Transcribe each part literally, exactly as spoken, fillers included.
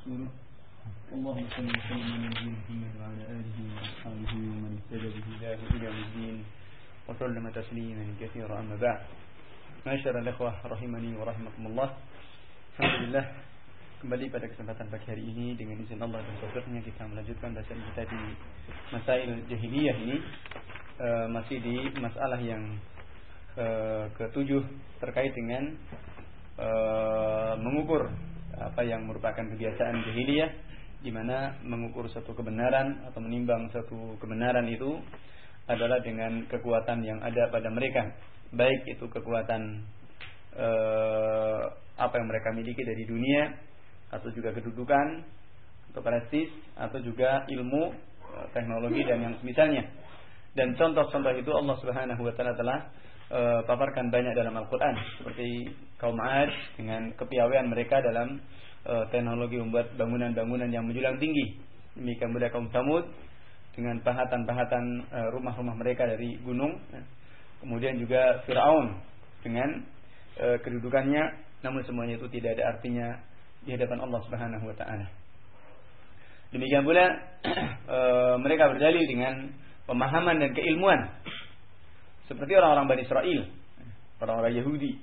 ورسوله اللهم صل وسلم على نبينا محمد وعلى آله وأصحابه ومن اهتدى بهداه إلى يوم الدين وسلم تسليما كثيرا. أما بعد، معاشر الإخوة rahimani wa rahimakumullah. Alhamdulillah, kembali pada kesempatan pagi hari ini dengan izin Allah dan taufiknya kita melanjutkan bacaan kita di Masail Jahiliyah ini, e, masih di masalah yang e, ketujuh terkait dengan e, mengukur apa yang merupakan kebiasaan jahiliyah, di mana mengukur satu kebenaran atau menimbang satu kebenaran itu adalah dengan kekuatan yang ada pada mereka, baik itu kekuatan e, apa yang mereka miliki dari dunia, atau juga kedudukan atau prestis, atau juga ilmu, teknologi dan yang semisalnya. Dan contoh-contoh itu Allah Subhanahu wa taala telah e, paparkan banyak dalam Al-Qur'an, seperti kaum 'Ad dengan kepiawaian mereka dalam e, teknologi membuat bangunan-bangunan yang menjulang tinggi. Demikian pula kaum Tsamud dengan pahatan-pahatan e, rumah-rumah mereka dari gunung. Kemudian juga Firaun dengan e, kedudukannya, namun semuanya itu tidak ada artinya di hadapan Allah Subhanahu wa taala. Demikian pula e, mereka berdalil dengan pemahaman dan keilmuan, seperti orang-orang Bani Israel, orang-orang Yahudi,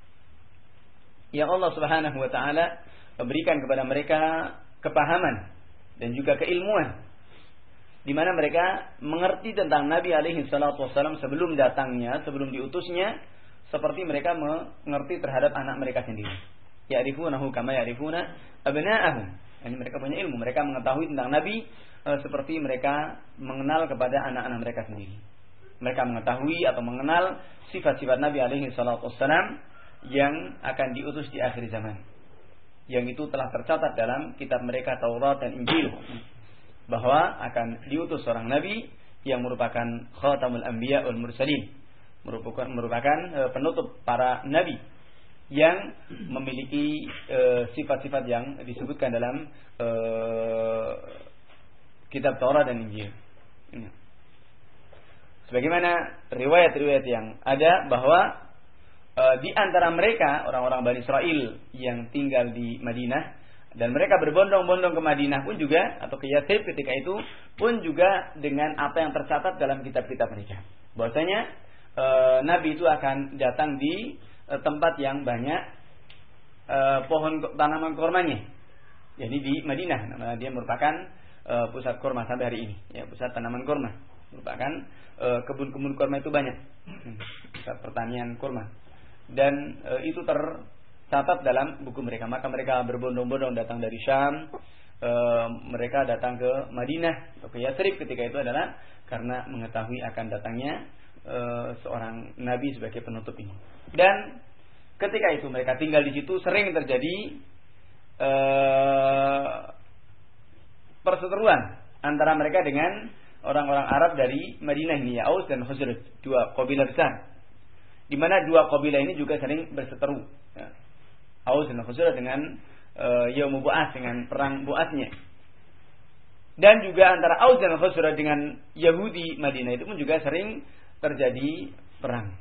yang Allah Subhanahu wa taala berikan kepada mereka kepahaman dan juga keilmuan, di mana mereka mengerti tentang Nabi alaihi salatu wasallam sebelum datangnya, sebelum diutusnya, seperti mereka mengerti terhadap anak mereka sendiri. Ya'rifunahu kama ya'rifuna abna'ahum. Ini mereka punya ilmu, mereka mengetahui tentang Nabi e, seperti mereka mengenal kepada anak-anak mereka sendiri. Mereka mengetahui atau mengenal sifat-sifat Nabi alaihi salatu wassalam yang akan diutus di akhir zaman, yang itu telah tercatat dalam kitab mereka Taurat dan Injil, bahwa akan diutus seorang Nabi yang merupakan khatamul anbiya wal mursalin, merupakan, merupakan e, penutup para Nabi, yang memiliki e, sifat-sifat yang disebutkan dalam e, kitab Taurat dan Injil. Sebagaimana riwayat-riwayat yang ada bahwa e, di antara mereka orang-orang Bani Israel yang tinggal di Madinah, dan mereka berbondong-bondong ke Madinah pun juga, atau ke Yatsrib ketika itu pun juga dengan apa yang tercatat dalam kitab-kitab mereka, bahwasanya e, Nabi itu akan datang di tempat yang banyak e, pohon tanaman kurmanya, jadi di Madinah. Nah, dia merupakan e, pusat kurma sampai hari ini, ya, pusat tanaman kurma, merupakan e, kebun-kebun kurma itu banyak, pusat pertanian kurma, dan e, itu tercatat dalam buku mereka. Maka mereka berbondong-bondong datang dari Syam, e, mereka datang ke Madinah atau ke Yatsrib ketika itu adalah karena mengetahui akan datangnya e, seorang Nabi sebagai penutup ini. Dan ketika itu mereka tinggal di situ, sering terjadi uh, perseteruan antara mereka dengan orang-orang Arab dari Madinah ini, ya, Aus dan Khazraj, dua kabilah besar, di mana dua kabilah ini juga sering berseteru, ya. Aus dan Khazraj dengan uh, Yaum Bu'ats, dengan perang Bu'atsnya. Dan juga antara Aus dan Khazraj dengan Yahudi Madinah itu pun juga sering terjadi perang.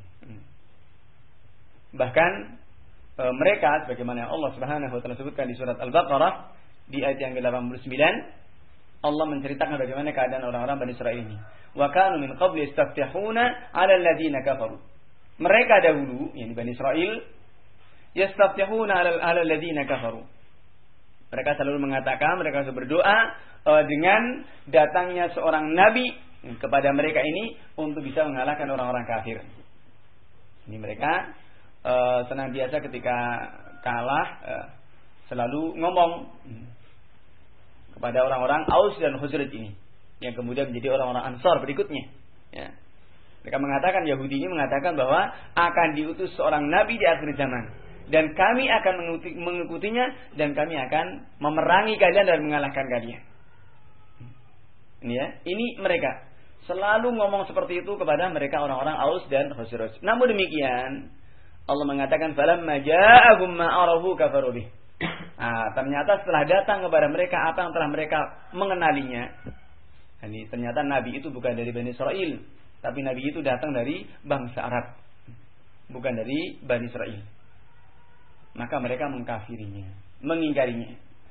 Bahkan e, mereka, sebagaimana Allah Subhanahu wa taala sebutkan di surat Al-Baqarah di ayat yang ke delapan puluh sembilan, Allah menceritakan bagaimana keadaan orang-orang Bani Israil ini. Wa kanu min qabli yastaftihuna 'ala alladziina kafaru. Mereka dahulu, yakni Bani Israil, yastaftihuna 'ala alladziina kafaru. Mereka selalu mengatakan, mereka selalu berdoa e, dengan datangnya seorang nabi kepada mereka ini untuk bisa mengalahkan orang-orang kafir. Ini mereka Uh, senantiasa ketika kalah uh, selalu ngomong hmm, kepada orang-orang Aus dan Khazraj ini, yang kemudian menjadi orang-orang Ansar berikutnya, ya. Mereka mengatakan, Yahudi ini mengatakan bahwa akan diutus seorang nabi di akhir zaman, dan kami akan mengikuti, mengikutinya, dan kami akan memerangi kalian dan mengalahkan kalian. Ini ya, ini mereka selalu ngomong seperti itu kepada mereka orang-orang Aus dan Khazraj. Namun demikian, Allah mengatakan, falamma ja'ahum ma arafu kafaru bih. Ah, ternyata setelah datang kepada mereka apa yang telah mereka mengenalinya. Ini ternyata nabi itu bukan dari Bani Israel, tapi nabi itu datang dari bangsa Arab, bukan dari Bani Israel. Maka mereka mengkafirinya, mengingkarinya.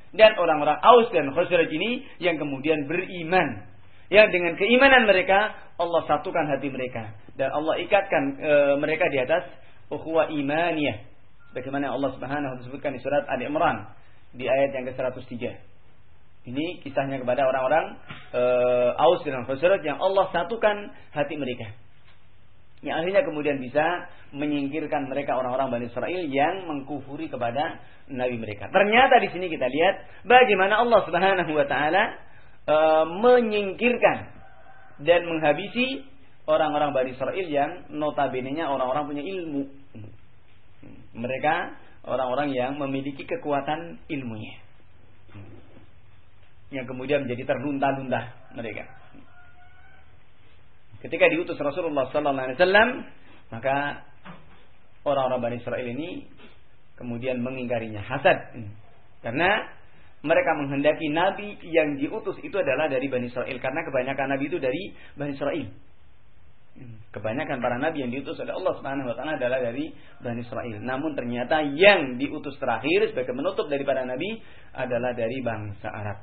dan orang-orang Aus dan Khazraj ini yang kemudian beriman. Yang dengan keimanan mereka Allah satukan hati mereka dan Allah ikatkan e, mereka di atas ukhuwah imaniyah. Bagaimana Allah Subhanahu wa taala sebutkan di surat Ali Imran di ayat yang ke seratus tiga. Ini kisahnya kepada orang-orang e, Aus dan Khazraj yang Allah satukan hati mereka. Yang akhirnya kemudian bisa menyingkirkan mereka orang-orang Bani Israel yang mengkufuri kepada nabi mereka. Ternyata di sini kita lihat bagaimana Allah Subhanahu wa taala e, menyingkirkan dan menghabisi orang-orang Bani Israel yang notabene-nya orang-orang punya ilmu. Mereka orang-orang yang memiliki kekuatan ilmunya. Yang kemudian menjadi terlunta-lunta mereka. Ketika diutus Rasulullah sallallahu alaihi wasallam, maka orang-orang Bani Israel ini kemudian mengingkarinya, hasad. Karena mereka menghendaki nabi yang diutus itu adalah dari Bani Israel, karena kebanyakan nabi itu dari Bani Israel. Kebanyakan para nabi yang diutus oleh Allah Subhanahu wa taala adalah dari Bani Israel. Namun ternyata yang diutus terakhir sebagai penutup dari para nabi adalah dari bangsa Arab.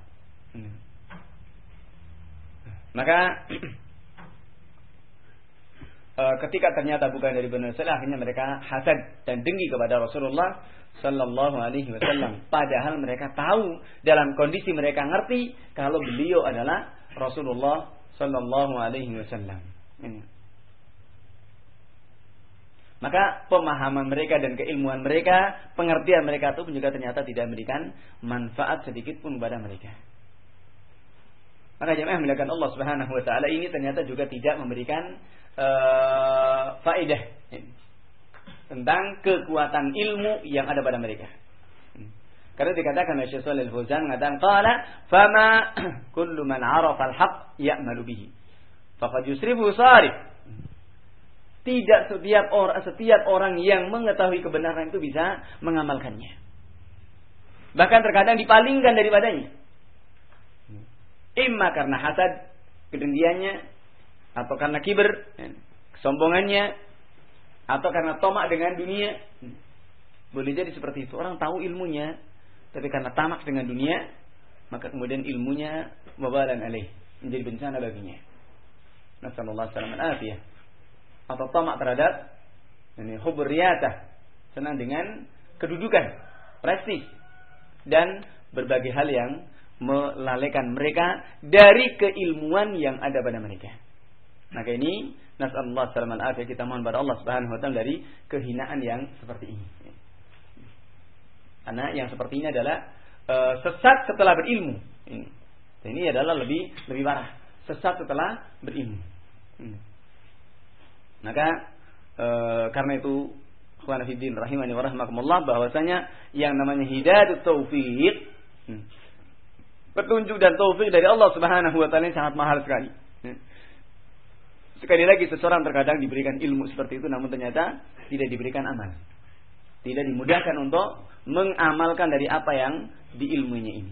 Maka ketika ternyata bukan dari Bani Israel, akhirnya mereka hasad dan dengki kepada Rasulullah sallallahu alaihi wasallam. Padahal mereka tahu dalam kondisi mereka ngerti kalau beliau adalah Rasulullah sallallahu alaihi wasallam. Maka pemahaman mereka dan keilmuan mereka, pengertian mereka itu juga ternyata tidak memberikan manfaat sedikit pun kepada mereka. Maka jemaah melihat Allah Subhanahu wa taala ini ternyata juga tidak memberikan uh, faedah tentang kekuatan ilmu yang ada pada mereka. Karena dikatakan oleh Syekh Shalih Al-Fauzan mengatakan qala fama kullu man 'arafa al-haqq ya'malu bihi faqad yusrifu sarif. Tidak setiap orang setiap orang yang mengetahui kebenaran itu bisa mengamalkannya. Bahkan terkadang dipalingkan daripadanya. Imma karena hasad, kedengkiannya, atau karena kiber, kesombongannya, atau karena tamak dengan dunia. Boleh jadi seperti itu. Orang tahu ilmunya, tapi karena tamak dengan dunia, maka kemudian ilmunya wabalan alaih, menjadi bencana baginya. Nasallallahu alaihi wasallam. Atau tamak terhadap ini hubur riyatah, senang dengan kedudukan, prestis, dan berbagai hal yang melalaikan mereka dari keilmuan yang ada pada mereka. Maka ini nasallallahu alaihi wasallam, kita mohon pada Allah Subhanahu wa taala dari kehinaan yang seperti ini. Karena yang seperti ini adalah uh, sesat setelah berilmu. Ini, ini adalah lebih lebih parah. Sesat setelah berilmu. Hmm. Maka uh, karena itu, ikhwan fillah rahimani wa rahimakumullah, bahwasanya yang namanya hidayah taufik, hmm, petunjuk dan taufik dari Allah Subhanahu wa taala sangat mahal sekali. Hmm. Sekali lagi, seseorang terkadang diberikan ilmu seperti itu, namun ternyata tidak diberikan amal. Tidak dimudahkan untuk mengamalkan dari apa yang diilmuinya ini.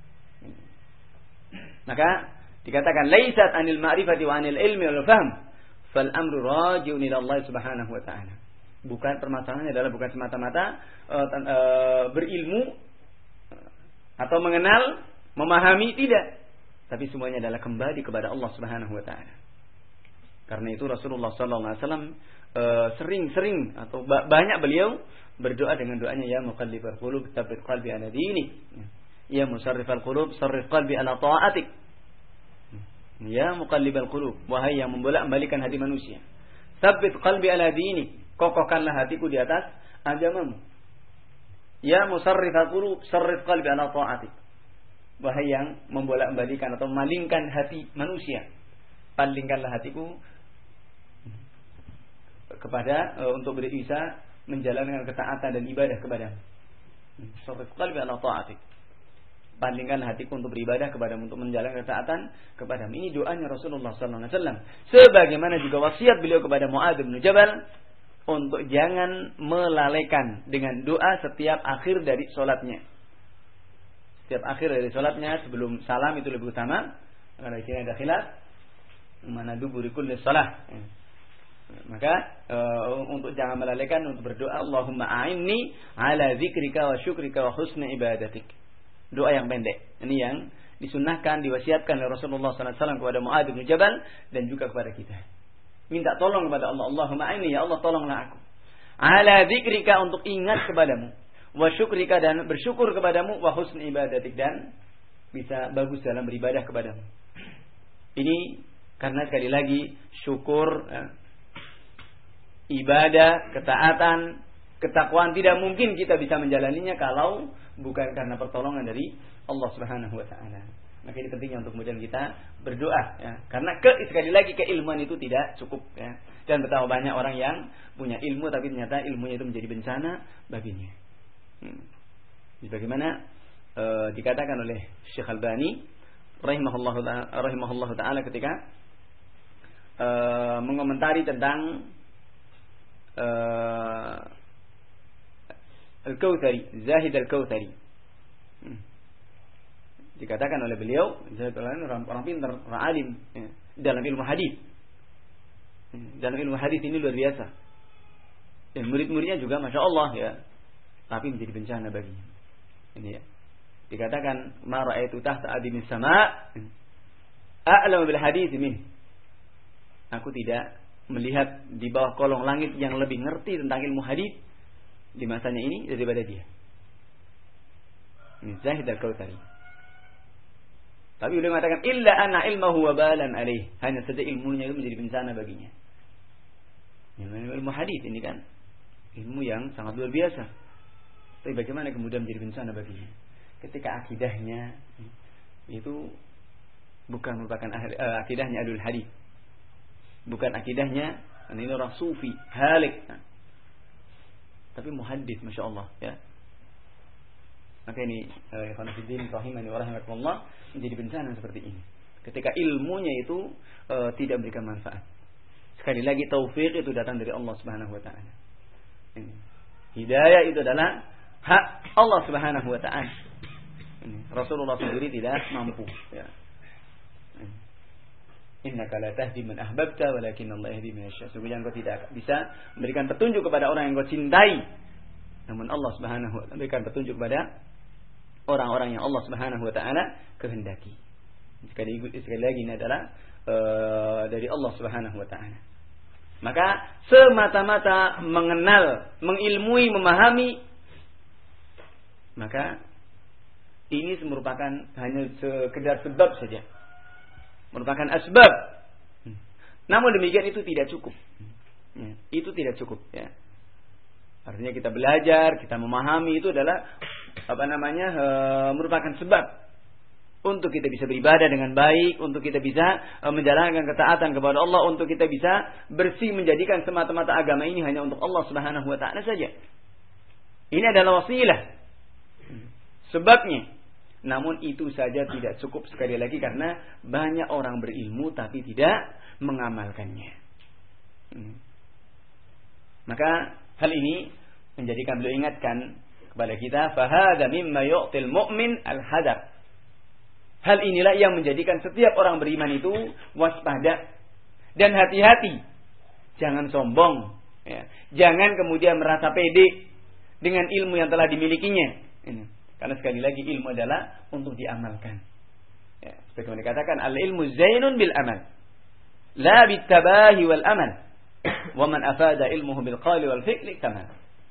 Maka dikatakan laisat anil ma'rifati wa anil ilmi wal fahm, fal amru raji'un ila Allah Subhanahu wa taala. Bukan permasalahannya adalah bukan semata-mata uh, uh, berilmu atau mengenal, memahami, tidak. Tapi semuanya adalah kembali kepada Allah Subhanahu wa taala. Karena itu Rasulullah sallallahu alaihi wasallam uh, sering-sering atau banyak beliau berdoa dengan doanya, ya muqallibal qulub tsabbit qalbi ala dinik, ya musarrifal qulub sarrif qalbi ala ta'atik. Ya muqallibal qulub, wahai yang membolak-balikan hati manusia, tsabbit qalbi ala dinik, kokohkanlah hatiku di atas agamamu. Ya musarrifal qulub sarrif qalbi ala ta'atik, wahai yang membolak-balikan atau memalingkan hati manusia, palingkanlah hatiku kepada uh, untuk bisa menjalankan ketaatan dan ibadah kepadamu. Sarrif qalbi ala ta'atik, palingkanlah hatiku untuk beribadah kepadamu, untuk menjalankan ketaatan kepadamu. Ini doanya Rasulullah sallallahu alaihi wasallam. Sebagaimana juga wasiat beliau kepada Mu'adz bin Jabal untuk jangan melalaikan dengan doa setiap akhir dari salatnya. Setiap akhir dari salatnya sebelum salam itu lebih utama. Karena di sini ada khilaf mana duburi kulli shalah. Maka uh, untuk jangan melalaikan untuk berdoa, Allahumma a'inni ala dzikrika wa syukrika wa husni ibadatik. doa yang pendek. Ini yang disunnahkan, diwasiatkan oleh Rasulullah sallallahu alaihi wasallam kepada Muadz bin Jabal dan juga kepada kita. Minta tolong kepada Allah. Allahumma aini, ya Allah tolonglah aku. Ala dzikrika, untuk ingat kepadamu. Wa syukrika, dan bersyukur kepadamu. Wa husni ibadatik, dan bisa bagus dalam beribadah kepadamu. Ini karena sekali lagi syukur, ya, ibadah, ketaatan, ketakwaan tidak mungkin kita bisa menjalaninya kalau bukan karena pertolongan dari Allah Subhanahu wa taala. Maka ini pentingnya untuk kemudian kita berdoa, ya. Karena ke, sekali lagi keilmuan itu tidak cukup, ya. Dan betapa banyak orang yang punya ilmu tapi ternyata ilmunya itu menjadi bencana baginya. Hmm. Bagaimana e, dikatakan oleh Syekh Albani rahimahullah rahimahullah taala ketika e, mengomentari tentang e, Al-Kautsari, Zahid Al-Kautsari. Hmm. Dikatakan oleh beliau, Zahid orang, orang pintar, orang alim, ya, dalam ilmu hadis. Dalam ilmu hadis ini luar biasa. Dan murid-muridnya juga masya Allah, ya, tapi menjadi bencana baginya. Ini ya. Dikatakan, ma ra'aitu tahta adimis sama' a'lamu bil hadis min. Aku tidak melihat di bawah kolong langit yang lebih ngerti tentang ilmu hadis di masanya ini daripada dia. Ini Zahid Al-Kautsari. Tapi beliau mengatakan illa anna ilmahu wa balan alaih. Hanya saja ilmunya itu menjadi bencana baginya. Ilmu, ilmu hadis ini kan ilmu yang sangat luar biasa. Tapi bagaimana kemudian menjadi bencana baginya? Ketika akidahnya itu bukan merupakan uh, akidahnya ahlul hadis. Bukan akidahnya, ini orang sufi, halik. Tapi muhaddits, masya Allah, ya. Maka ini ikhwan fillah rahimani wa rahimakumullah, menjadi bencana seperti ini. Ketika ilmunya itu e, tidak memberikan manfaat. Sekali lagi taufik itu datang dari Allah Subhanahu wa taala. Hidayah itu adalah hak Allah Subhanahu wa taala. Rasulullah sendiri tidak mampu, ya. Innaka la tahdi man ahbabta walakin Allah yahdi man yasha. Sesungguhnya engkau tidak bisa memberikan petunjuk kepada orang yang engkau cintai. Namun Allah Subhanahu wa taala memberikan petunjuk kepada orang-orang yang Allah Subhanahu wa taala kehendaki. Sekali, sekali lagi ini adalah uh, dari Allah Subhanahu wa taala. Maka semata-mata mengenal, mengilmui, memahami, maka ini merupakan hanya sekedar sebab saja. Merupakan asbab. Namun demikian itu tidak cukup. Ya, itu tidak cukup, ya. Artinya kita belajar, kita memahami itu adalah apa namanya e, merupakan sebab untuk kita bisa beribadah dengan baik, untuk kita bisa e, menjalankan ketaatan kepada Allah, untuk kita bisa bersih menjadikan semata-mata agama ini hanya untuk Allah Subhanahu wa taala saja. Ini adalah wasilah. Sebabnya. Namun itu saja tidak cukup sekali lagi karena banyak orang berilmu tapi tidak mengamalkannya. Hmm. Maka hal ini menjadikan beliau ingatkan kepada kita, fahadha mimma yu'til mu'min al-hadar. Hal inilah yang menjadikan setiap orang beriman itu waspada dan hati-hati. Jangan sombong, ya. Jangan kemudian merasa pede dengan ilmu yang telah dimilikinya. Ini. Karena sekali lagi ilmu adalah untuk diamalkan. Ya, sebagaimana dikatakan al-ilmu zainun bil amal, la bit tabahi wal amal. Wa man afada ilmuhu bil qawli wal fi'li kamal.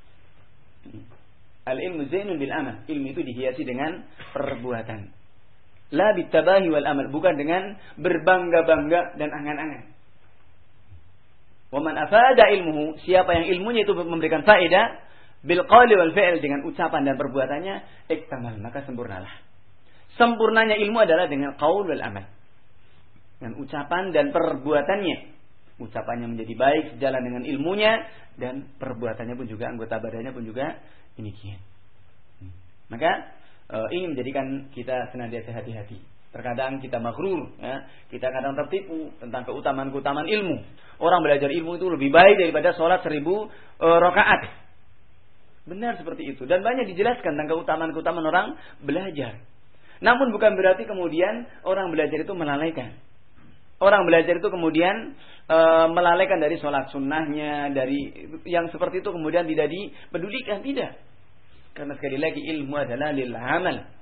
Al-ilmu zainun bil amal. Ilmu itu dihiasi dengan perbuatan. La bit tabahi wal amal, bukan dengan berbangga-bangga dan angan-angan. Wa man afada ilmuhu, siapa yang ilmunya itu memberikan faedah bil qawli wal fi'l, dengan ucapan dan perbuatannya, iktamal, maka sempurnalah. Sempurnanya ilmu adalah dengan qaul wal amal. Dengan ucapan dan perbuatannya. Ucapannya menjadi baik sejalan dengan ilmunya, dan perbuatannya pun juga, anggota badannya pun juga demikian. Maka e, ini menjadikan kita senantiasa hati-hati. Terkadang kita maghrur, ya, kita kadang tertipu tentang keutamaan-keutamaan ilmu. Orang belajar ilmu itu lebih baik daripada sholat seribu e, rakaat. Benar seperti itu. Dan banyak dijelaskan tentang keutamaan-keutamaan orang belajar. Namun bukan berarti kemudian orang belajar itu melalaikan. Orang belajar itu kemudian e, melalaikan dari sholat sunnahnya, dari yang seperti itu kemudian tidak dipedulikan, tidak. Karena sekali lagi ilmu adalah lil amal.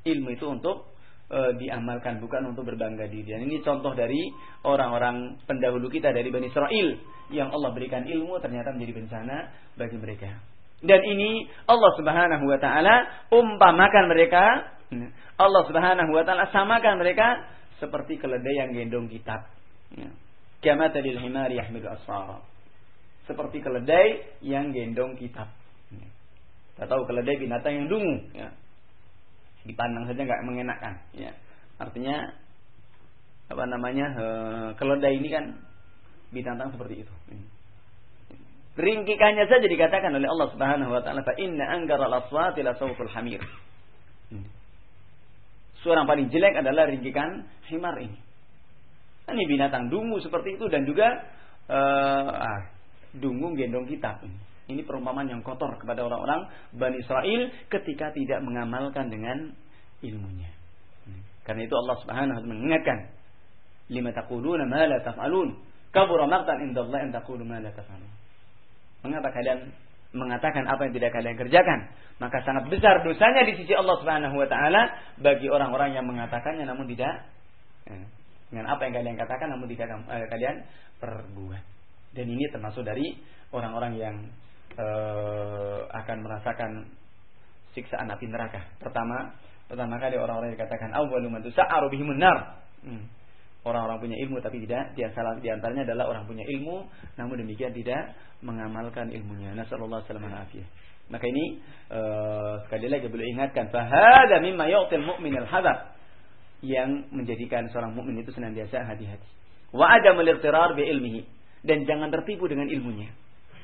Ilmu itu untuk e, diamalkan, bukan untuk berbangga diri. Dan ini contoh dari orang-orang pendahulu kita dari Bani Israel yang Allah berikan ilmu ternyata menjadi bencana bagi mereka. Dan ini Allah Subhanahu wa taala umpamakan mereka, Allah Subhanahu wa taala samakan mereka seperti keledai yang gendong kitab. Kamathalil himari yahmilu asfara. Seperti keledai yang gendong kitab. Kita tahu keledai binatang yang dungu, ya. Dipandang saja enggak mengenakan, ya. Artinya apa namanya? E, keledai ini kan binatang seperti itu. Ringkikannya saja dikatakan oleh Allah Subhanahu wa taala, fa inna ankaral aswati la sawtul hamir. Suara yang paling jelek adalah ringkikan himar ini. Ini binatang dungu seperti itu dan juga uh, ah, dungu gendong kitab. Ini perumpamaan yang kotor kepada orang-orang Bani Israel ketika tidak mengamalkan dengan ilmunya. Karena itu Allah Subhanahu wa taala mengingatkan, lima taquluna ma la taf'alun, kabura maqtan indallahi an taqulu ma la taf'alun. Mengapa kalian mengatakan apa yang tidak kalian kerjakan? Maka sangat besar dosanya di sisi Allah Subhanahu wa taala bagi orang-orang yang mengatakannya namun tidak ya, dengan apa yang kalian katakan namun tidak eh, kalian perbuat. Dan ini termasuk dari orang-orang yang eh, akan merasakan siksaan api neraka. Pertama, pertama kali orang-orang yang dikatakan awwalu man tusa'aru bihimun nar. Hmm. Orang-orang punya ilmu tapi tidak, di antaranya adalah orang punya ilmu namun demikian tidak mengamalkan ilmunya. Nasallallahu alaihi wasallam. Maka ini uh, sekali lagi beliau ingatkan, fahada mimma yu'til mu'min al-hadar, yang menjadikan seorang mukmin itu senantiasa hati-hati. Wa adamul ightirar bi ilmihi, dan jangan tertipu dengan ilmunya.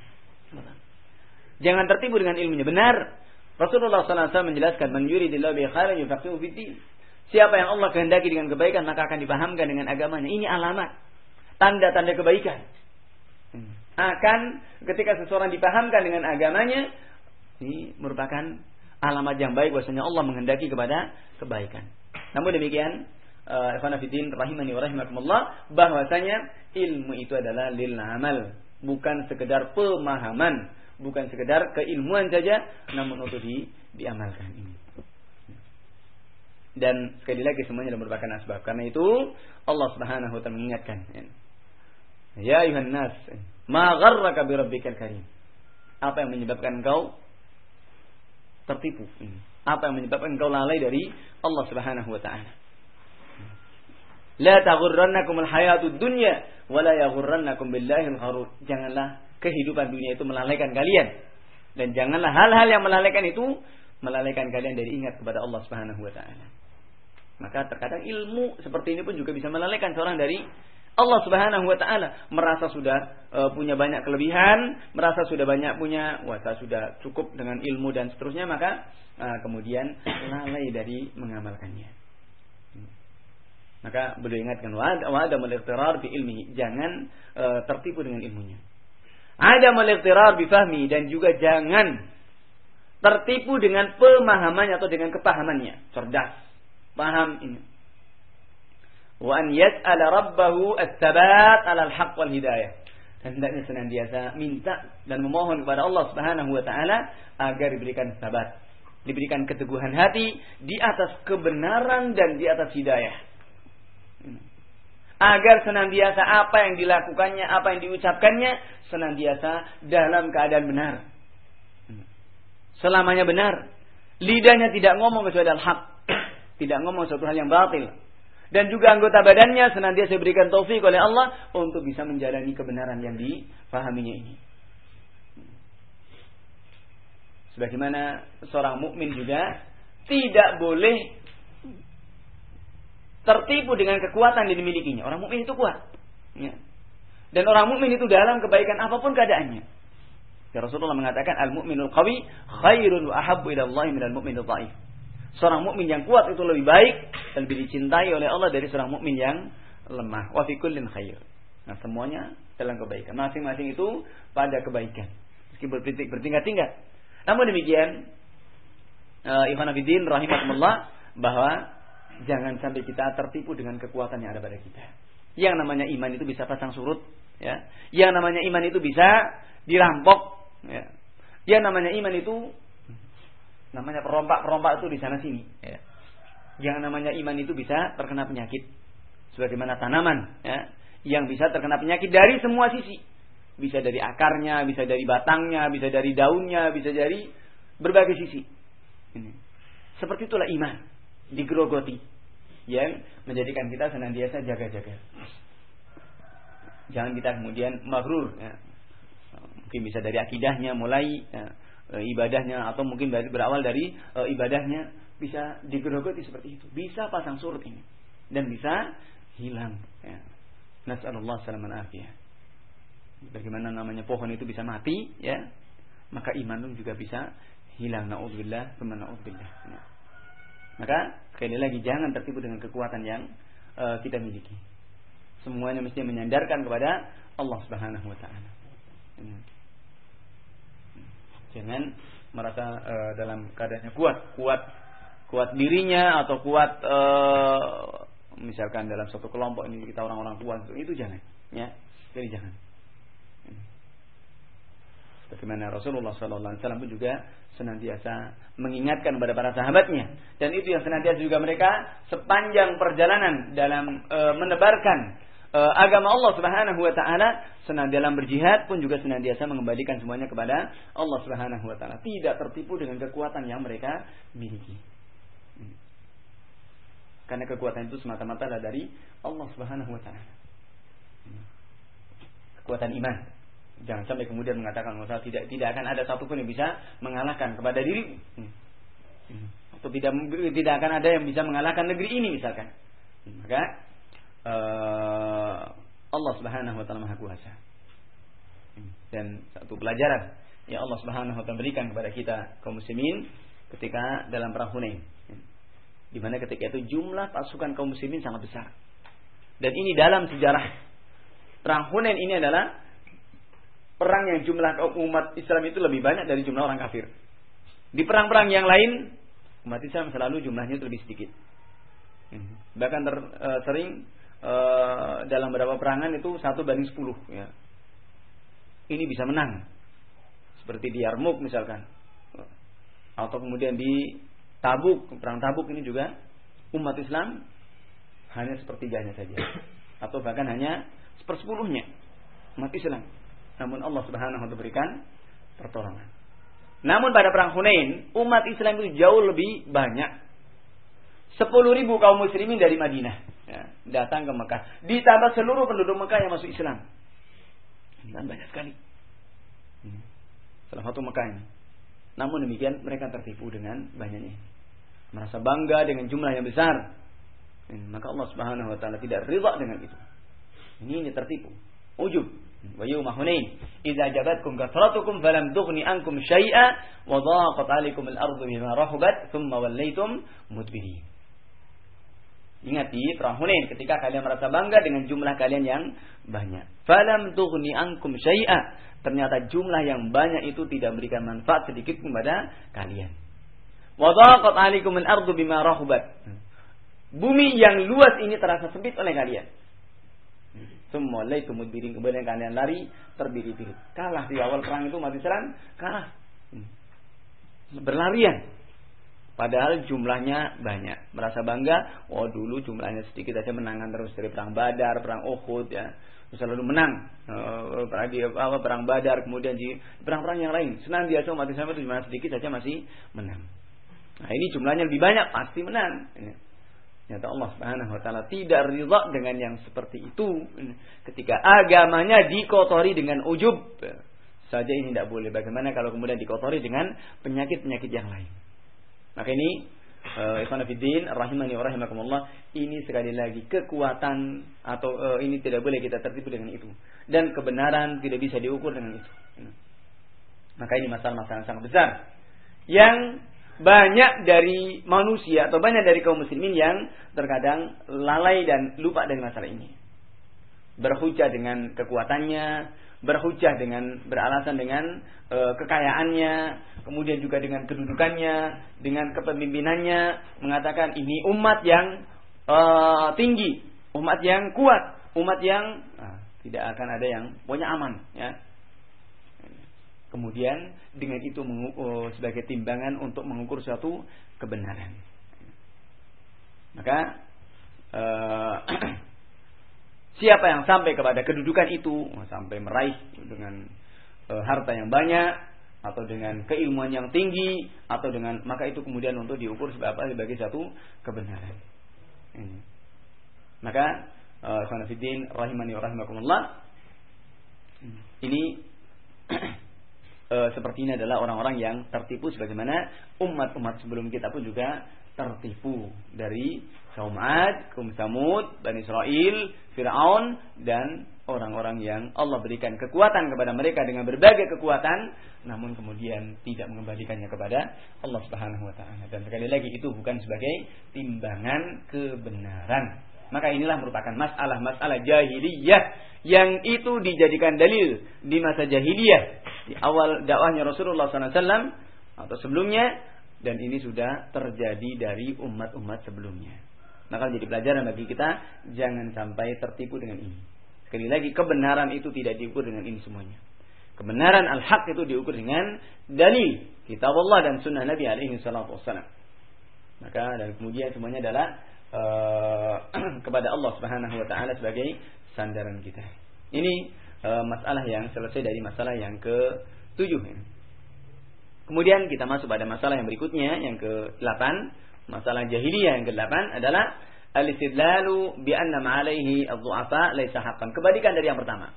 Jangan tertipu dengan ilmunya. Benar, Rasulullah sallallahu alaihi wasallam menjelaskan, man yuridillahu bihi khairan yufaqihuhu fid-din. Siapa yang Allah kehendaki dengan kebaikan maka akan dipahamkan dengan agamanya. Ini alamat, tanda-tanda kebaikan. Akan ketika seseorang dipahamkan dengan agamanya, ini merupakan alamat yang baik bahwasanya Allah menghendaki kepada kebaikan. Namun demikian, ikhwan fillah rahimani wa rahimakumullah, bahwasanya ilmu itu adalah lil amal, bukan sekedar pemahaman, bukan sekedar keilmuan saja, namun untuk di, diamalkan ini. Dan sekali lagi semuanya merupakan asbab. Karena itu Allah Subhanahu wa taala mengingatkan, ya ayuhan nas, ma gharraka bi rabbikal karim. Apa yang menyebabkan engkau tertipu? Apa yang menyebabkan engkau lalai dari Allah Subhanahu wa taala? La taghurrannakumul hayatud dunya wa la yaghurrannakum billahil gharur. Janganlah kehidupan dunia itu melalaikan kalian, dan janganlah hal-hal yang melalaikan itu melalaikan kalian dari ingat kepada Allah Subhanahu wa taala. Maka terkadang ilmu seperti ini pun juga bisa melalaikan seorang dari Allah Subhanahu wa taala. Merasa sudah uh, punya banyak kelebihan, merasa sudah banyak punya, wah saya sudah cukup dengan ilmu dan seterusnya, maka uh, kemudian lalai dari mengamalkannya. Maka beliau ingatkan, wa adamul ightirar bi ilmihi, jangan uh, tertipu dengan ilmunya. Adamul ightirar bi fahmi, dan juga jangan tertipu dengan pemahamannya atau dengan kepahamannya. Cerdas, paham ini. Wa an yas'ala rabbahu at-tabat 'ala al-haqq wal hidayah. Dan hendaknya senantiasa minta dan memohon kepada Allah Subhanahu wa taala agar diberikan sabat, diberikan keteguhan hati di atas kebenaran dan di atas hidayah. Agar senantiasa apa yang dilakukannya, apa yang diucapkannya senantiasa dalam keadaan benar. Selamanya benar. Lidahnya tidak ngomong kecuali al-haq, tidak ngomong suatu hal yang batil. Dan juga anggota badannya senantiasa diberikan taufik oleh Allah untuk bisa menjalani kebenaran yang dipahaminya ini. Sebagaimana seorang mukmin juga tidak boleh tertipu dengan kekuatan yang dimilikinya. Orang mukmin itu kuat, ya. Dan orang mukmin itu dalam kebaikan apapun keadaannya. Ya, Rasulullah mengatakan al-mu'minul qawi khairun wa ahabbu ila Allah minal mu'minil dhaif. Seorang mukmin yang kuat itu lebih baik dan lebih dicintai oleh Allah dari seorang mukmin yang lemah. Wa fi kullin khair. Nah, semuanya dalam kebaikan. Masing-masing itu pada kebaikan. Meski bertingkat-tingkat. Namun demikian, uh, ikhwan fillah rahimakumullah, bahwa jangan sampai kita tertipu dengan kekuatan yang ada pada kita. Yang namanya iman itu bisa pasang surut, ya. Yang namanya iman itu bisa dirampok, ya. Yang namanya iman itu namanya perompak-perompak itu di sana sini, ya. Yang namanya iman itu bisa terkena penyakit. Sebagaimana tanaman ya, yang bisa terkena penyakit dari semua sisi. Bisa dari akarnya, bisa dari batangnya, bisa dari daunnya, bisa dari berbagai sisi. Ini. Seperti itulah iman. Digerogoti. Yang menjadikan kita senantiasa jaga-jaga. Jangan kita kemudian maghrur. Ya. Mungkin bisa dari akidahnya mulai ya, ibadahnya, atau mungkin berawal dari e, ibadahnya bisa digerogoti seperti itu. Bisa pasang surut ini dan bisa hilang. Ya. Nas'alullah salaman afiyah. Bagaimana namanya pohon itu bisa mati, ya, maka iman pun juga bisa hilang. Na'udzubillah, tsumma na'udzubillah. Ya. Maka sekali lagi jangan tertipu dengan kekuatan yang e, kita miliki. Semuanya mesti menyandarkan kepada Allah Subhanahu wa taala. Jangan merasa e, dalam keadaannya kuat, kuat, kuat dirinya atau kuat e, misalkan dalam satu kelompok ini kita orang-orang kuat, itu jangan, ya, jadi jangan. Bagaimana Rasulullah Sallallahu Alaihi Wasallam pun juga senantiasa mengingatkan kepada para sahabatnya, dan itu yang senantiasa juga mereka sepanjang perjalanan dalam e, menebarkan Uh, agama Allah Subhanahu wa taala, senang dalam berjihad pun juga senantiasa mengembalikan semuanya kepada Allah Subhanahu wa taala, tidak tertipu dengan kekuatan yang mereka miliki. Hmm. Karena kekuatan itu semata-mata adalah dari Allah Subhanahu wa taala. Hmm. Kekuatan iman. Jangan sampai kemudian mengatakan bahwa tidak tidak akan ada satupun yang bisa mengalahkan kepada diri. Hmm. Hmm. Atau tidak tidak akan ada yang bisa mengalahkan negeri ini misalkan. Hmm. Maka Uh, Allah Subhanahu wa taala Maha Kuasa. Dan satu pelajaran yang Allah Subhanahu wa taala berikan kepada kita kaum muslimin ketika dalam perang Hunain, di mana ketika itu jumlah pasukan kaum muslimin sangat besar. Dan ini dalam sejarah perang Hunain ini adalah perang yang jumlah umat Islam itu lebih banyak dari jumlah orang kafir. Di perang-perang yang lain umat Islam selalu jumlahnya itu lebih sedikit. Bahkan ter, uh, sering Uh, dalam beberapa perangan itu satu banding sepuluh, ya. Ini bisa menang, seperti di Yarmuk misalkan, atau kemudian di Tabuk, perang Tabuk ini juga umat Islam hanya sepertiganya saja, atau bahkan hanya sepersepuluhnya umat Islam. Namun Allah Subhanahu wa taala berikan pertolongan. Namun pada perang Hunain umat Islam itu jauh lebih banyak. Sepuluh ribu kaum muslimin dari Madinah, ya, datang ke Mekah. Ditambah seluruh penduduk Mekah yang masuk Islam. Dan banyak sekali. Salah satu Mekah ini. Namun demikian mereka tertipu dengan banyaknya. Merasa bangga dengan jumlah yang besar. Maka Allah Subhanahu wa taala tidak ridha dengan itu. Ini ini tertipu. Ujub. Wa yawma Hunain idza jabatkum kathratukum falam tughni ankum syai'a wa dhaqat 'alaikum al-ardu bima rahabat thumma wallaytum mudbirin. Ingat di perang Hunain ketika kalian merasa bangga dengan jumlah kalian yang banyak. Falam tughni ankum syai'a. Ternyata jumlah yang banyak itu tidak memberikan manfaat sedikit kepada kalian. Wa dhaqat 'alaikum al-ardu bima rahabat. Bumi yang luas ini terasa sempit oleh kalian. Semua lay kemudian kemudian kalian lari terbiri-biri. Kalah di awal perang itu mati serang, kalah. Berlarian. Padahal jumlahnya banyak. Merasa bangga, oh dulu jumlahnya sedikit saja menangan terus dari perang Badar, perang Uhud, ya. Selalu menang. Perang di apa perang Badar, kemudian di perang-perang yang lain. Senantiasa umat Islam itu jumlahnya sedikit saja masih menang. Nah, ini jumlahnya lebih banyak pasti menang. Nyata Allah Subhanahu wa taala tidak ridha dengan yang seperti itu. Ketika agamanya dikotori dengan ujub saja ini tidak boleh. Bagaimana kalau kemudian dikotori dengan penyakit-penyakit yang lain? Maka ini uh, ikhwan fillah rahimani wa rahimakumullah, ini sekali lagi kekuatan atau uh, ini tidak boleh kita tertipu dengan itu. Dan kebenaran tidak bisa diukur dengan itu. Maka ini masalah-masalah sangat besar yang banyak dari manusia atau banyak dari kaum muslimin yang terkadang lalai dan lupa dari masalah ini. Berhujah dengan kekuatannya, berhujah dengan beralasan dengan e, kekayaannya, kemudian juga dengan kedudukannya, dengan kepemimpinannya, mengatakan ini umat yang e, tinggi, umat yang kuat, umat yang nah, tidak akan ada yang punya aman, ya. Kemudian dengan itu mengukur, sebagai timbangan untuk mengukur suatu kebenaran. Maka uh, siapa yang sampai kepada kedudukan itu, sampai meraih dengan uh, harta yang banyak, atau dengan keilmuan yang tinggi, atau dengan, maka itu kemudian untuk diukur sebagai, sebagai satu kebenaran. Ini. Maka uh, Sanafiddin rahimani wa rahimakumullah, ini uh, seperti ini adalah orang-orang yang tertipu sebagaimana umat-umat sebelum kita pun juga tertipu dari kaum Ad, kaum Samud, Bani Israel, Fir'aun, dan orang-orang yang Allah berikan kekuatan kepada mereka dengan berbagai kekuatan, namun kemudian tidak mengembalikannya kepada Allah Subhanahu wa taala. Dan sekali lagi itu bukan sebagai timbangan kebenaran. Maka inilah merupakan masalah-masalah jahiliyah yang itu dijadikan dalil di masa jahiliyah, di awal dakwahnya Rasulullah sallallahu alaihi wasallam atau sebelumnya, dan ini sudah terjadi dari umat-umat sebelumnya. Maka jadi pelajaran bagi kita, jangan sampai tertipu dengan ini. Sekali lagi, kebenaran itu tidak diukur dengan ini semuanya. Kebenaran al-haq itu diukur dengan dalil kitab Allah dan sunnah Nabi alaihi salatu wassalam. Maka dan kemudian semuanya adalah uh, kepada Allah Subhanahu wa taala sebagai sandaran kita. Ini uh, masalah yang selesai dari masalah yang ketujuh. Kemudian kita masuk pada masalah yang berikutnya, yang ke delapan. Masalah jahiliyah yang ke delapan adalah al-istidlalu bi anna ma alaihi adh-dhu'afa laisa haqqan. Kebalikan dari yang pertama.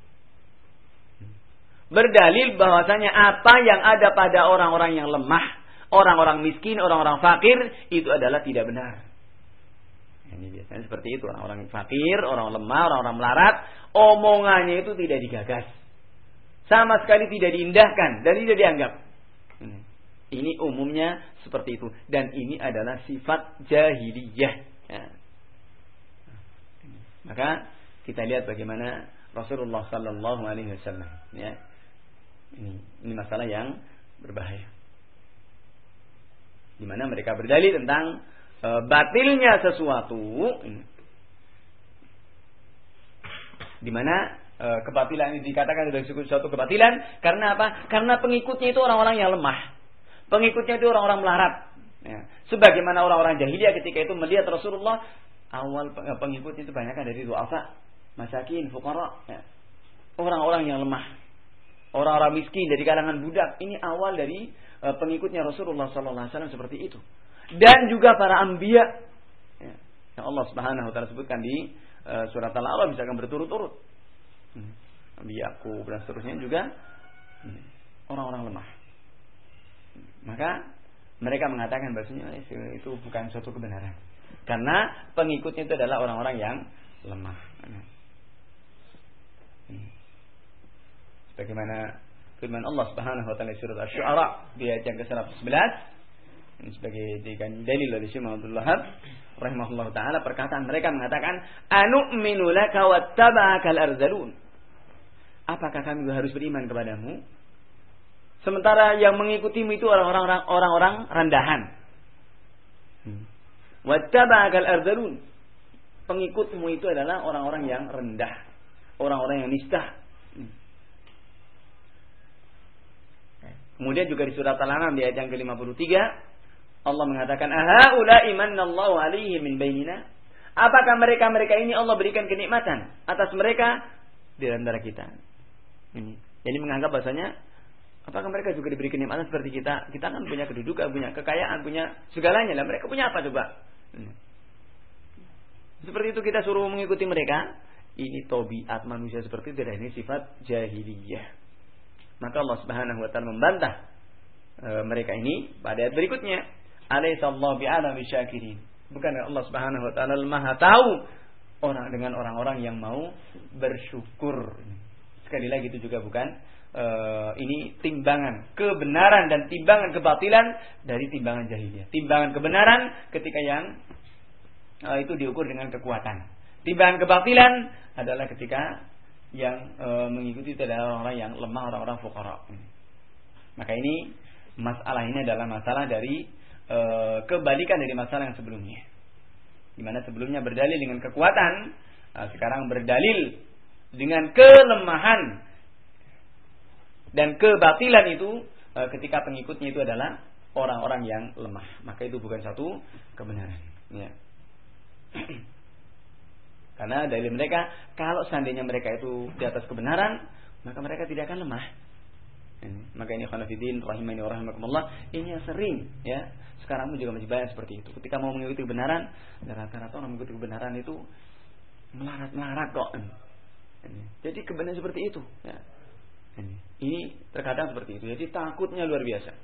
Berdalil bahwasanya apa yang ada pada orang-orang yang lemah, orang-orang miskin, orang-orang fakir, itu adalah tidak benar. Ini biasanya seperti itu, orang-orang fakir, orang lemah, orang-orang melarat, omongannya itu tidak digagas. Sama sekali tidak diindahkan dan tidak dianggap. Ini umumnya seperti itu, dan ini adalah sifat jahiliyah. Ya. Maka kita lihat bagaimana Rasulullah Sallallahu Alaihi Wasallam. Ya. Ini, ini masalah yang berbahaya. Di mana mereka berdalil tentang e, batilnya sesuatu. Di mana e, kebatilan ini dikatakan sebagai suatu kebatilan karena apa? Karena pengikutnya itu orang-orang yang lemah. Pengikutnya itu orang-orang melarat. Ya. Sebagaimana orang-orang jahiliyah ketika itu melihat Rasulullah, awal pengikutnya itu banyak dari du'afa, masakin, fuqara. Ya. Orang-orang yang lemah. Orang-orang miskin dari kalangan budak. Ini awal dari uh, pengikutnya Rasulullah sallallahu alaihi wasallam seperti itu. Dan juga para anbiya. Ya. Yang Allah Subhanahu wa taala sebutkan di uh, surat Al-A'raf misalkan berturut-turut. Hmm. Anbiyaku dan seterusnya juga hmm. orang-orang lemah. Maka mereka mengatakan bahasanya itu bukan suatu kebenaran. Karena pengikutnya itu adalah orang-orang yang lemah. Sebagaimana firman Allah Subhanahu wa taala surat Asy-Syu'ara di ayat yang ke seratus sebelas. Ini sebagai dalil dari Syekh Abdul Wahab rahimahullah taala, perkataan mereka mengatakan, "Anu'minu laka wattaba'akal arzalun." Apakah kami harus beriman kepadamu? Sementara yang mengikutimu itu orang-orang orang-orang rendahan. Wattaba'akal arzalun. Pengikutmu itu adalah orang-orang yang rendah, orang-orang yang nista. Kemudian juga di surat Al-An'am di ayat yang ke lima puluh tiga, Allah mengatakan, "Ahaula'i manallahu 'alaihim min bainina." Apakah mereka-mereka ini Allah berikan kenikmatan atas mereka di antara kita? Ini. Jadi menganggap bahasanya, apakah mereka juga diberi kenikmatan seperti kita? Kita kan punya kedudukan, punya kekayaan, punya segalanya. Lah mereka punya apa coba? Hmm. Seperti itu kita suruh mengikuti mereka. Ini tabiat manusia seperti itu, dan ini sifat jahiliyah. Maka Allah Subhanahu wa taala membantah e, mereka ini pada ayat berikutnya. Alaysallahu bi'alami syakirin. Bukan Allah Subhanahu wa taala Maha tahu orang dengan orang-orang yang mau bersyukur. Sekali lagi itu juga bukan Uh, ini timbangan kebenaran dan timbangan kebatilan dari timbangan jahiliyah. Timbangan kebenaran ketika yang uh, itu diukur dengan kekuatan. Timbangan kebatilan adalah ketika yang uh, mengikuti itu adalah orang yang lemah, orang-orang fuqara. Maka ini masalah ini adalah masalah dari uh, kebalikan dari masalah yang sebelumnya. Di mana sebelumnya berdalil dengan kekuatan, uh, sekarang berdalil dengan kelemahan. Dan kebatilan itu e, ketika pengikutnya itu adalah orang-orang yang lemah. Maka itu bukan satu kebenaran. Ya. Karena dalil mereka, kalau seandainya mereka itu di atas kebenaran, maka mereka tidak akan lemah. Ini. Maka ini khonafidin rahimani wa rahimakumullah, ini yang sering ya. Sekarang juga masih banyak seperti itu. Ketika mau mengikuti kebenaran, rata-rata orang mengikuti kebenaran itu melarat-melarat kok. Ini. Jadi kebenaran seperti itu ya. Ini. Ini terkadang seperti itu. Jadi takutnya luar biasa.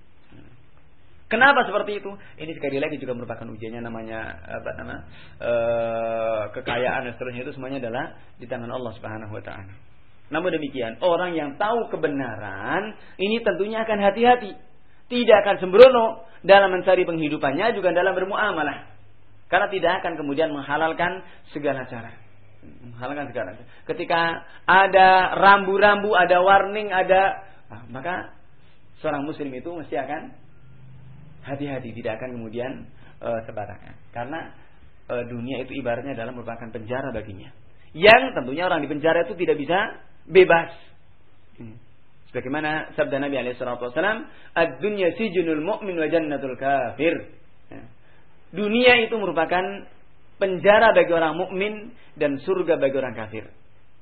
Kenapa seperti itu? Ini sekali lagi juga merupakan ujiannya, namanya apa nama e, kekayaan dan seterusnya, itu semuanya adalah di tangan Allah Subhanahu wa taala. Namun demikian, orang yang tahu kebenaran ini tentunya akan hati-hati, tidak akan sembrono dalam mencari penghidupannya, juga dalam bermuamalah. Karena tidak akan kemudian menghalalkan segala cara. Menghalalkan segala cara. Ketika ada rambu-rambu, ada warning, ada nah, maka seorang muslim itu mesti akan hati-hati, tidak akan kemudian uh, sembarangan. Karena uh, dunia itu ibaratnya adalah merupakan penjara baginya. Yang tentunya orang di penjara itu tidak bisa bebas. Hmm. Sebagaimana sabda Nabi alaihi salatu wasallam, "Ad-dunya sijnul mu'min wa jannatul kafir." Ya. Dunia itu merupakan penjara bagi orang mukmin dan surga bagi orang kafir.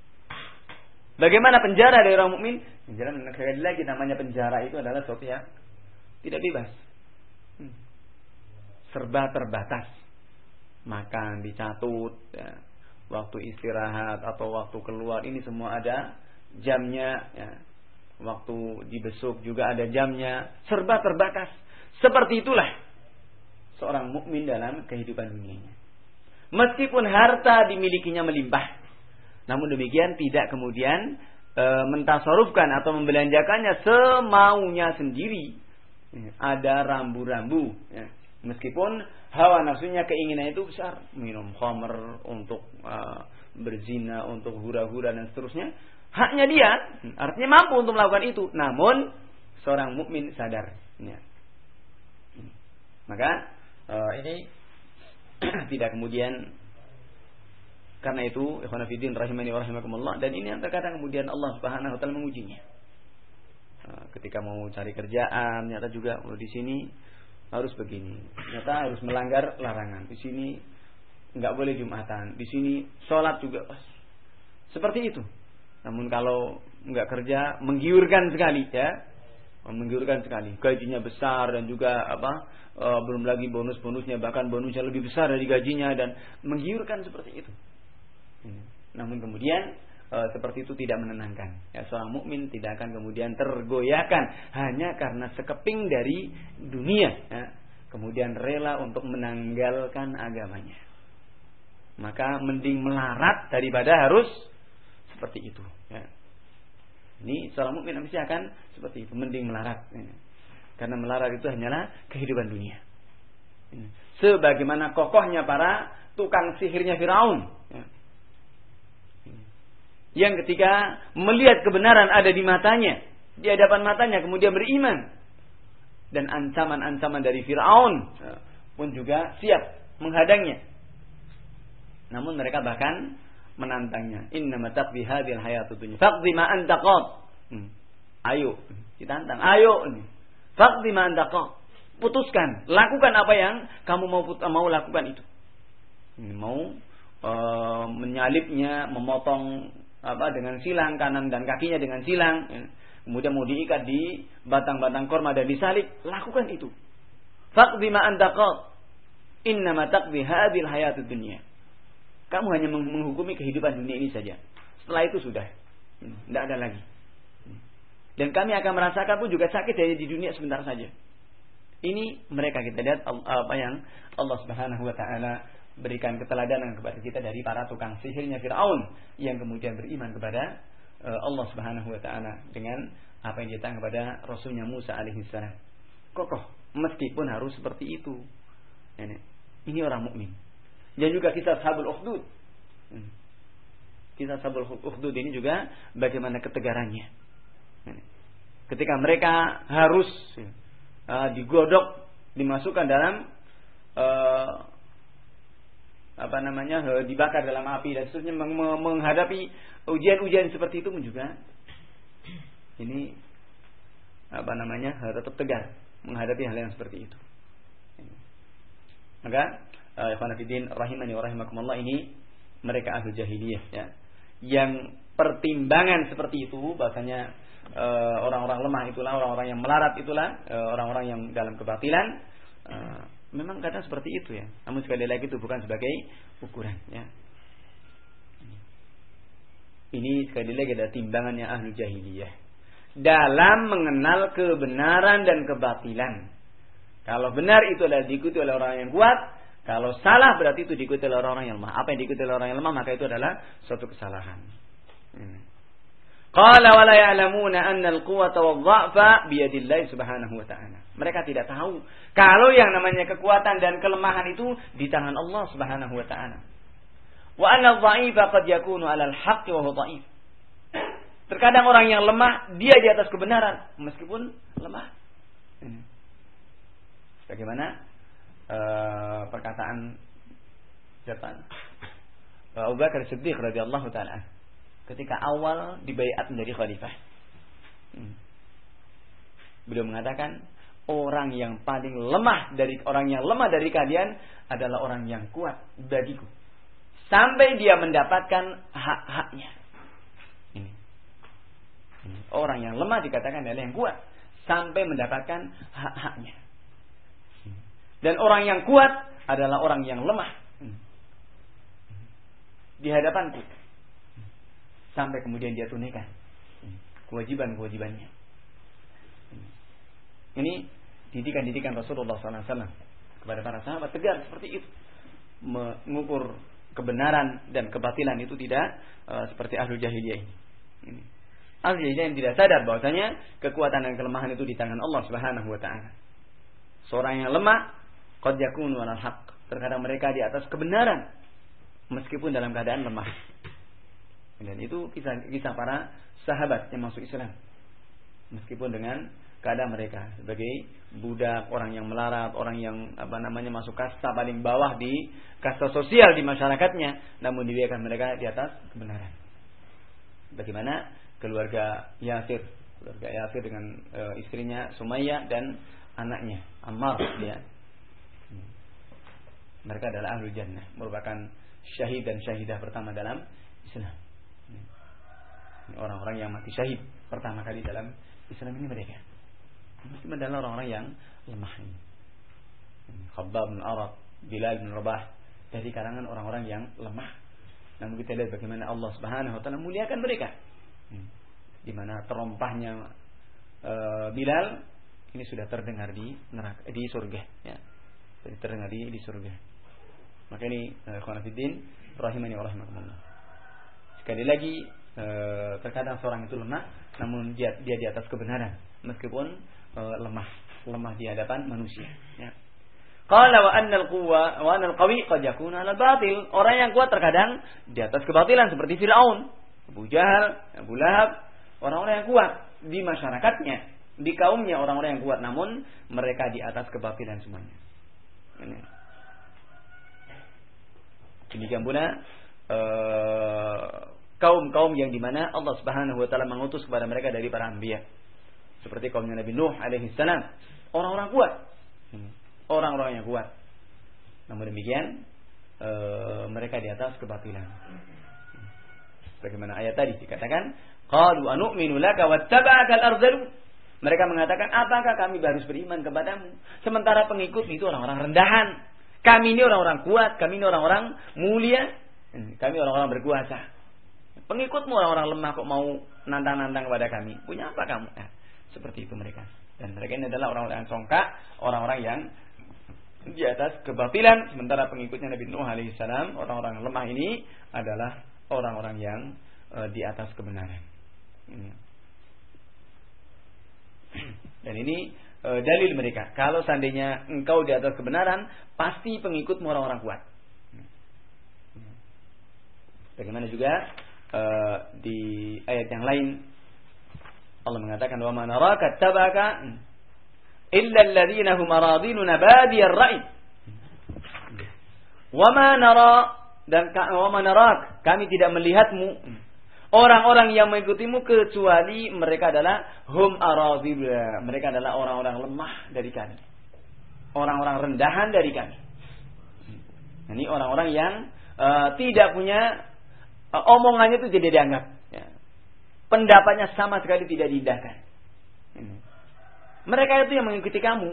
Bagaimana penjara dari orang mukmin? Penjara sekali lagi namanya penjara itu adalah sesuatu yang tidak bebas. Hmm. Serba terbatas. Makan dicatut, ya. Waktu istirahat atau waktu keluar ini semua ada jamnya, ya. Waktu dibesuk juga ada jamnya, serba terbatas. Seperti itulah seorang mukmin dalam kehidupan dunianya. Meskipun harta dimilikinya melimpah, namun demikian tidak kemudian e, mentasarufkan atau membelanjakannya semaunya sendiri. Ada rambu-rambu, ya. Meskipun hawa nafsunya, keinginan itu besar, minum khamr, untuk uh, berzina, untuk hura-hura dan seterusnya, haknya dia, artinya mampu untuk melakukan itu. Namun seorang mukmin sadar, ya. Maka uh, ini tidak kemudian, karena itu ikhwan fillah rahimani wa rahimakumullah, dan ini yang terkadang kemudian Allah Subhanahu wa taala mengujinya. Ketika mau cari kerjaan, ternyata juga oh, di sini harus begini, ternyata harus melanggar larangan. Di sini nggak boleh jumatan, di sini sholat juga seperti itu. Namun kalau nggak kerja, menggiurkan sekali, ya, menggiurkan sekali. Gajinya besar dan juga apa, e, belum lagi bonus-bonusnya, bahkan bonusnya lebih besar dari gajinya, dan menggiurkan seperti itu. Namun kemudian E, seperti itu tidak menenangkan. Ya, seorang mukmin tidak akan kemudian tergoyahkan hanya karena sekeping dari dunia, ya, kemudian rela untuk menanggalkan agamanya. Maka mending melarat daripada harus seperti itu. Ya. Ini seorang mukmin mesti akan seperti itu, mending melarat. Ya. Karena melarat itu hanyalah kehidupan dunia. Ya. Sebagaimana kokohnya para tukang sihirnya Firaun. Ya. Yang ketika melihat kebenaran ada di matanya, di hadapan matanya, kemudian beriman. Dan ancaman-ancaman dari Fir'aun pun juga siap menghadangnya. Namun mereka bahkan menantangnya. Innama taqdi hadhil hayatud dunya. Faqdi ma anta qad. Hmm. Ayo, ditantang. Ayo. Faqdi ma anta qad. Putuskan, lakukan apa yang kamu mau mau lakukan itu. Mau uh, menyalibnya, memotong apa dengan silang kanan dan kakinya dengan silang, ya. Kemudian mau diikat di batang-batang korma dan disalib, lakukan itu. Faqdi ma anta qad. Innama taqdi hadhil hayatud dunya. Kamu hanya menghukumi kehidupan dunia ini saja. Setelah itu sudah tidak ada lagi. Dan kami akan merasakan pun juga sakit hanya di dunia sebentar saja. Ini mereka kita lihat apa yang Allah Subhanahu wa taala berikan keteladanan kepada kita dari para tukang sihirnya Fir'aun yang kemudian beriman kepada uh, Allah Subhanahu wa taala dengan apa yang datang kepada Rasulnya Musa alaihi salam. Kokoh meskipun harus seperti itu. Ini, ini orang mukmin. Dan juga kisah Ashabul Ukhdud. Kisah Ashabul Ukhdud ini juga bagaimana ketegarannya. Ini. Ketika mereka harus uh, digodok, dimasukkan dalam uh, apa namanya dibakar dalam api dan seterusnya, menghadapi ujian-ujian seperti itu pun juga ini apa namanya tetap tegar menghadapi hal yang seperti itu. Maka ikhwan fillah rahimani wa rahimakumullah, ini mereka ahlu jahiliyah ya. Yang pertimbangan seperti itu bahasanya e, orang-orang lemah itulah, orang-orang yang melarat itulah, e, orang-orang yang dalam kebatilan, e, memang kadang seperti itu ya. Namun sekali lagi itu bukan sebagai ukuran ya. Ini sekali lagi ada timbangannya ahlu jahiliyah dalam mengenal kebenaran dan kebatilan. Kalau benar itu adalah diikuti oleh orang yang kuat, kalau salah berarti itu diikuti oleh orang yang lemah. Apa yang diikuti oleh orang yang lemah maka itu adalah suatu kesalahan. Qala wa la ya'lamuna anna al-quwwata wadh-dha'fa bi yadillahi subhanahu wa ta'ala. Mereka tidak tahu kalau yang namanya kekuatan dan kelemahan itu di tangan Allah Subhanahu wa ta'ala. Wa anna adh-dha'ifa qad yakunu 'ala al-haqqi wa huwa dha'if. Terkadang orang yang lemah dia di atas kebenaran meskipun lemah. Bagaimana uh, perkataan siapa? Abu Bakar Siddiq radhiyallahu taala ketika awal dibaiat menjadi khalifah. Hmm. Beliau mengatakan orang yang paling lemah dari orang yang lemah dari kalian adalah orang yang kuat bagiku sampai dia mendapatkan hak-haknya. Ini. Ini. Orang yang lemah dikatakan adalah yang kuat sampai mendapatkan hak-haknya. Dan orang yang kuat adalah orang yang lemah di hadapanku sampai kemudian dia tunaikan kewajiban-kewajibannya. Ini didikan-didikan Rasulullah sallallahu alaihi wasallam kepada para sahabat tegar seperti itu, mengukur kebenaran dan kebatilan itu tidak uh, seperti ahlul jahiliyah ini. ini. Ahlul jahiliyah yang tidak sadar bahwasanya kekuatan dan kelemahan itu di tangan Allah Subhanahu wa taala. Seorang yang lemah qad yakunu 'alal haqq, terkadang mereka di atas kebenaran meskipun dalam keadaan lemah. Dan itu kisah kisah para sahabat yang masuk Islam meskipun dengan keadaan mereka sebagai budak, orang yang melarat, orang yang apa namanya masuk kasta paling bawah di kasta sosial di masyarakatnya, namun dibiarkan mereka di atas kebenaran. Bagaimana keluarga Yasir, keluarga Yasir dengan e, istrinya Sumayyah dan anaknya Ammar ya. Mereka adalah ahlul jannah, merupakan syahid dan syahidah pertama dalam Islam. Orang-orang yang mati syahid pertama kali dalam Islam ini mereka. Mesti adalah orang-orang yang lemah ini. Khabbab bin Arat, Bilal bin Rabah, dari kalangan orang-orang yang lemah. Namun kita lihat bagaimana Allah Subhanahu wa taala muliakan mereka. Di mana terompahnya e, Bilal ini sudah terdengar di neraka, di surga ya. Sudah terdengar di, di surga. Maka ini ikhwan fillah rahimani wa rahimakumullah. Sekali lagi eh, terkadang seorang itu lemah namun dia dia di atas kebenaran meskipun eh, lemah, lemah di hadapan manusia ya. Qala wa annal quwwa wa annal qawi qad yakuna 'ala batil. Orang yang kuat terkadang di atas kebatilan seperti Firaun, Abu Jahal, Abu Lahab, orang-orang yang kuat di masyarakatnya, di kaumnya orang-orang yang kuat namun mereka di atas kebatilan semuanya. Ini. Demikian pula uh, kaum-kaum yang dimana Allah Subhanahu wa taala mengutus kepada mereka dari para anbiya. Seperti kaumnya Nabi Nuh alaihi salam, orang-orang kuat. Orang-orang yang kuat. Namun demikian uh, mereka di atas kebatilan. Bagaimana ayat tadi dikatakan, qalu anu'minu laka wattaba'aka al-ardhalun. Mereka mengatakan, apakah kami harus beriman kepadamu sementara pengikut itu orang-orang rendahan? Kami ini orang-orang kuat, kami ini orang-orang mulia, kami orang-orang berkuasa. Pengikutmu orang-orang lemah kok mau nantang-nantang kepada kami. Punya apa kamu? Nah, seperti itu mereka. Dan mereka ini adalah orang-orang yang songkak, orang-orang yang di atas kebatilan. Sementara pengikutnya Nabi Nuh alaihissalam, orang-orang lemah ini adalah orang-orang yang uh, di atas kebenaran. Ini. Dan ini dalil mereka. Kalau seandainya engkau di atas kebenaran, pasti pengikutmu orang-orang kuat. Bagaimana juga uh, di ayat yang lain Allah mengatakan wa man naraka tabaka illa alladhina hum aradinuna badiyar ra'i. Wa ma nara dan wa ma narak, kami tidak melihatmu orang-orang yang mengikutimu kecuali mereka adalah hum aradhib, mereka adalah orang-orang lemah dari kami, orang-orang rendahan dari kami. Ini orang-orang yang uh, tidak punya uh, omongannya itu tidak dianggap. Ya. Pendapatnya sama sekali tidak diindahkan. Hmm. Mereka itu yang mengikuti kamu.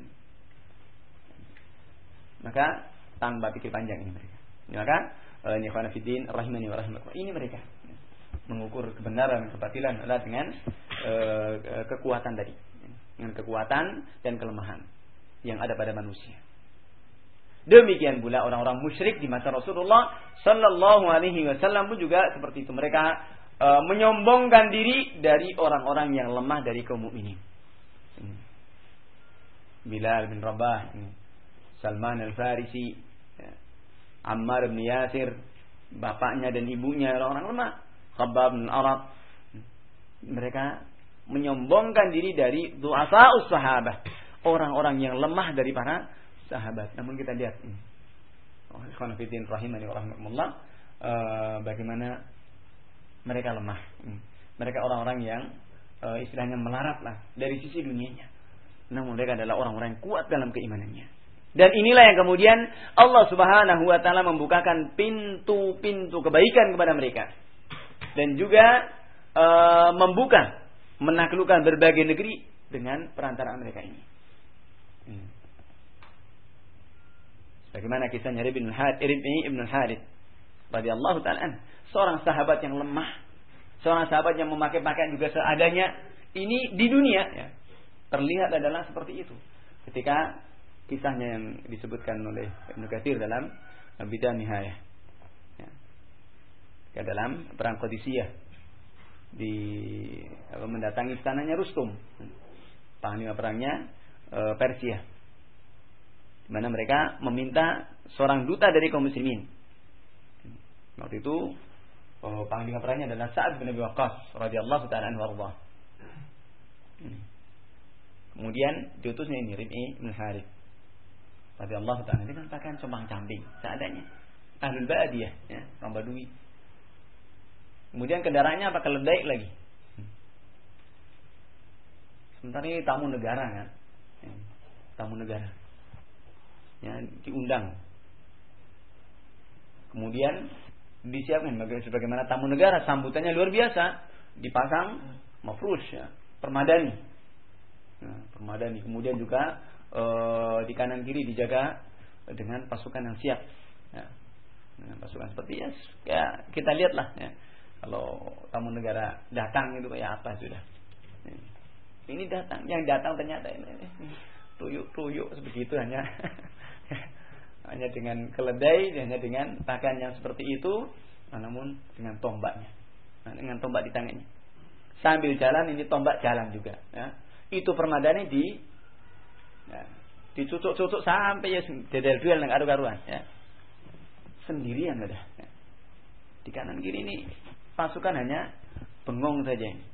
Maka tanpa pikir panjang ini mereka. Maka ini khana fiddin rahimani wa rahimakumullah. Ini mereka mengukur kebenaran kebatilan adalah dengan uh, kekuatan tadi, dengan kekuatan dan kelemahan yang ada pada manusia. Demikian pula orang-orang musyrik di masa Rasulullah sallallahu alaihi wasallam pun juga seperti itu. Mereka uh, menyombongkan diri dari orang-orang yang lemah dari kaum mukminin. Bilal bin Rabah, Salman Al-Farisi, Ammar bin Yasir, bapaknya dan ibunya orang-orang lemah. Khabbab bin Arad. Mereka menyombongkan diri dari du'afa'us sahabah, orang-orang yang lemah dari para sahabat. Namun kita lihat ini, oh, ikhwan fillah rahimani wa rahimakumullah, uh, bagaimana mereka lemah. Mereka orang-orang yang uh, istilahnya melarat lah dari sisi dunianya. Namun mereka adalah orang-orang yang kuat dalam keimanannya. Dan inilah yang kemudian Allah Subhanahu wa taala membukakan pintu-pintu kebaikan kepada mereka. Dan juga uh, membuka, menaklukkan berbagai negeri dengan perantaraan mereka ini. Hmm. Bagaimana kisahnya Rib'i ibn al-Harith radhiyallahu ta'ala an, seorang sahabat yang lemah, seorang sahabat yang memakai pakaian juga seadanya. Ini di dunia ya, terlihat adalah seperti itu. Ketika kisahnya yang disebutkan oleh Ibnu Katsir dalam Bidayah Nihayah, ya, dalam perang Qadisiyah, di apa, mendatangi istananya Rustum, panglima perangnya e, Persia, di mana mereka meminta seorang duta dari kaum muslimin. Waktu itu oh, panglima perangnya adalah Sa'ad bin Abi Waqqas radhiyallahu ta'ala anhu warḍah. Kemudian diutusnya ini Rib'i bin Harith radhiyallahu ta'ala dengan pakaian compang-camping seadanya, ahlul badiyah ya, orang Badui. Kemudian kendaraannya apa, keledai lagi. Sementara ini tamu negara kan, ya, tamu negara, ya, diundang. Kemudian disiapkan sebagaimana tamu negara, sambutannya luar biasa, dipasang mafrush ya, permadani, ya, permadani. Kemudian juga e, di kanan kiri dijaga dengan pasukan yang siap, ya, dengan pasukan seperti ya, ya kita lihatlah ya. Kalau tamu negara datang itu kayak apa sudah. Ini datang, yang datang ternyata ini tuyuk-tuyuk seperti itu, hanya hanya dengan keledai, hanya dengan pakaian yang seperti itu, namun dengan tombaknya, dengan tombak di tangannya. Sambil jalan ini tombak jalan juga. Ya. Itu permadani di, ya, dicucuk-cucuk sampai ya dedel duel dengan karu-karuan. Ya. Sendirian ada. Ya. Di kanan kiri ini pasukan hanya bengong saja ini.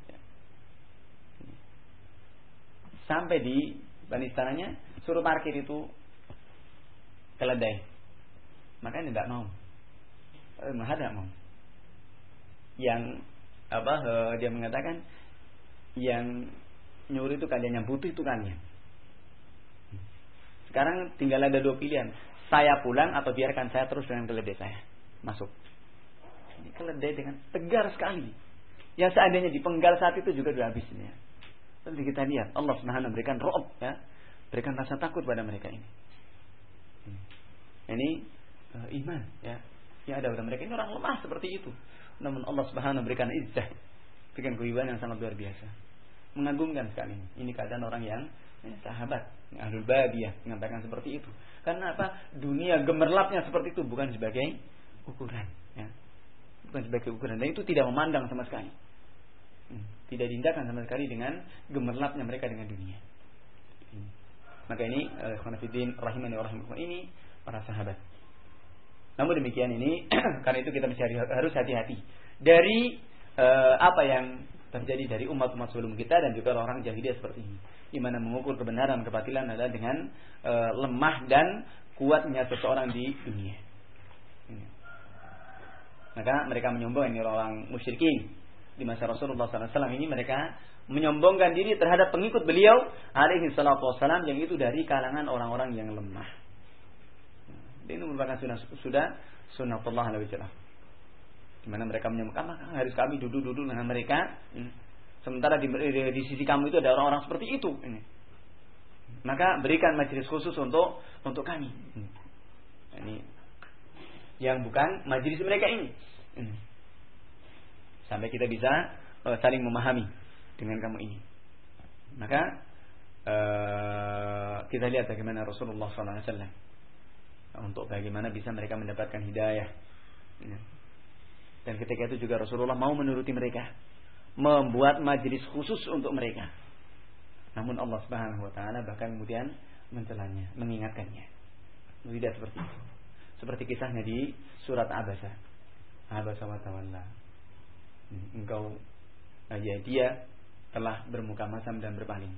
Sampai di banistananya suruh parkir itu keledai. Makanya tidak mau. Eh, Maha tidak mau. Yang apa dia mengatakan yang nyuruh itu kalian, yang butuh itu kalian. Sekarang tinggal ada dua pilihan. Saya pulang atau biarkan saya terus dengan keledai saya masuk. Ini keledai dengan tegar sekali. Yang seandainya dipenggal saat itu juga sudah habis ini. Ya. Nanti kita lihat Allah Subhanahu memberikan ro'b ya, berikan rasa takut pada mereka ini. Ini uh, iman ya, yang ada pada mereka ini orang lemah seperti itu. Namun Allah Subhanahu memberikan izzah, berikan kewibawaan yang sangat luar biasa, mengagumkan sekali. Ini keadaan orang yang ya, sahabat, yang ahlul badiyah mengatakan seperti itu. Karena apa? Dunia gemerlapnya seperti itu bukan sebagai ukuran, ya, bukan sebagai ukuran. Dan itu tidak memandang sama sekali. Tidak diindahkan sama sekali dengan gemerlapnya mereka dengan dunia. Maka ini khonafidin rahimani wa rahimakumullah, ini para sahabat. Namun demikian ini karena itu kita mencari, harus hati-hati dari uh, apa yang terjadi dari umat-umat sebelum kita dan juga orang jahiliyah seperti ini, di mana mengukur kebenaran kebatilan adalah dengan uh, lemah dan kuatnya seseorang di dunia. Maka mereka menyombong, ini orang musyrikin di masa Rasulullah sallallahu alaihi wasallam ini, mereka menyombongkan diri terhadap pengikut beliau alaihi salatu wasallam yang itu dari kalangan orang-orang yang lemah. Ini merupakan sunnah sudah sunnatullah alaihi wasallam. Di mana mereka menyebutkan harus kami duduk-duduk dengan mereka. Sementara di, di, di sisi kamu itu ada orang-orang seperti itu. Ini. Maka berikan majelis khusus untuk untuk kami. Ini yang bukan majelis mereka ini. Sampai kita bisa uh, saling memahami dengan kamu ini. Maka uh, kita lihat bagaimana Rasulullah sallallahu alaihi wasallam untuk bagaimana bisa mereka mendapatkan hidayah. Dan ketika itu juga Rasulullah mau menuruti mereka, membuat majelis khusus untuk mereka. Namun Allah Subhanahu wa taala bahkan kemudian mencelanya, mengingatkannya. Tidak seperti itu. Seperti kisahnya di surat Abasa. Abasa wa tawalla. Engkau ya dia telah bermuka masam dan berpaling.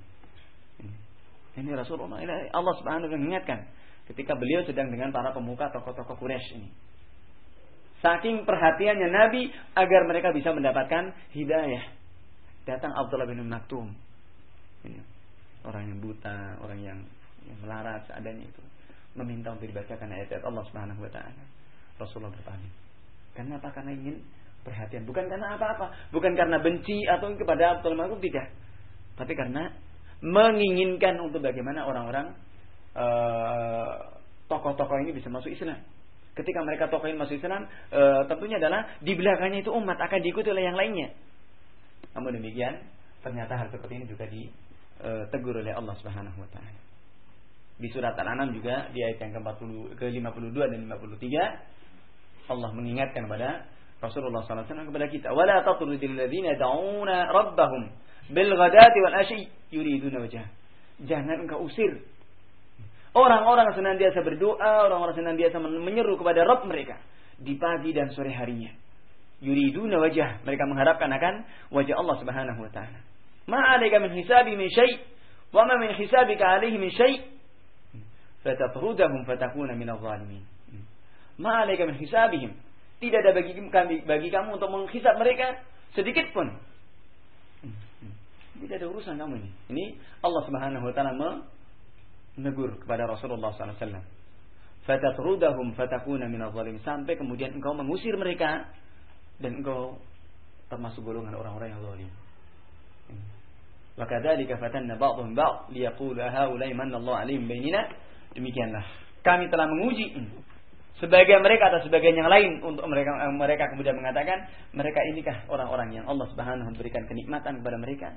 Ini Rasulullah, Allah Subhanahu wa taala mengingatkan ketika beliau sedang dengan para pemuka tokoh-tokoh Quraisy ini. Saking perhatiannya Nabi agar mereka bisa mendapatkan hidayah. Datang Abdullah bin Maktum. Ini, orang yang buta, orang yang, yang melarat seadanya itu, meminta untuk dibacakan ayat-ayat Allah Subhanahu wa taala. Rasulullah berpaling. Karena apa? Karena ingin perhatian, bukan karena apa-apa, bukan karena benci atau kepada Abdullah bin Maktum, tidak. Tapi karena menginginkan untuk bagaimana orang-orang uh, tokoh-tokoh ini bisa masuk Islam. Ketika mereka tokoh ini masuk Islam, e, tentunya adalah di belakangnya itu umat akan diikuti oleh yang lainnya. Namun demikian, ternyata hal seperti ini juga ditegur oleh Allah Subhanahu wa taala. Di surat Al-An'am juga di ayat yang ke lima puluh dua dan lima puluh tiga Allah mengingatkan kepada Rasulullah sallallahu alaihi wasallam kepada kita, "Wala tatrudil ladzina yad'una rabbahum bil ghadati wal ashi yuriduna wajhah." Jangan engkau usir orang-orang senantiasa berdoa, orang-orang senantiasa menyeru kepada Rabb mereka di pagi dan sore harinya. Yuriduna wajah, mereka mengharapkan akan wajah Allah Subhanahu wa taala. Ma 'alaika min hisabi min syai' wa ma min hisabika 'alaihi min syai' fatatrudahum fatakuna minadh dhalimin. Ma 'alaika min hisabihim. Tidak ada bagi kami bagi kamu untuk menghisab mereka sedikit pun. Tidak ada urusan kamu ini. Ini Allah Subhanahu wa taala menegur kepada Rasulullah sallallahu alaihi wasallam. Fatatrudahum fatakuna minadh dhalimin, sampai kemudian engkau mengusir mereka dan engkau termasuk golongan orang-orang yang zalim. Wa kadzalika fatanna ba'dhum ba'd liyaqulu haula'i manallahu 'alaihim bainina. Demikianlah kami telah menguji sebagian mereka atau sebagian yang lain untuk mereka mereka kemudian mengatakan mereka inikah orang-orang yang Allah Subhanahu wa taala berikan kenikmatan kepada mereka.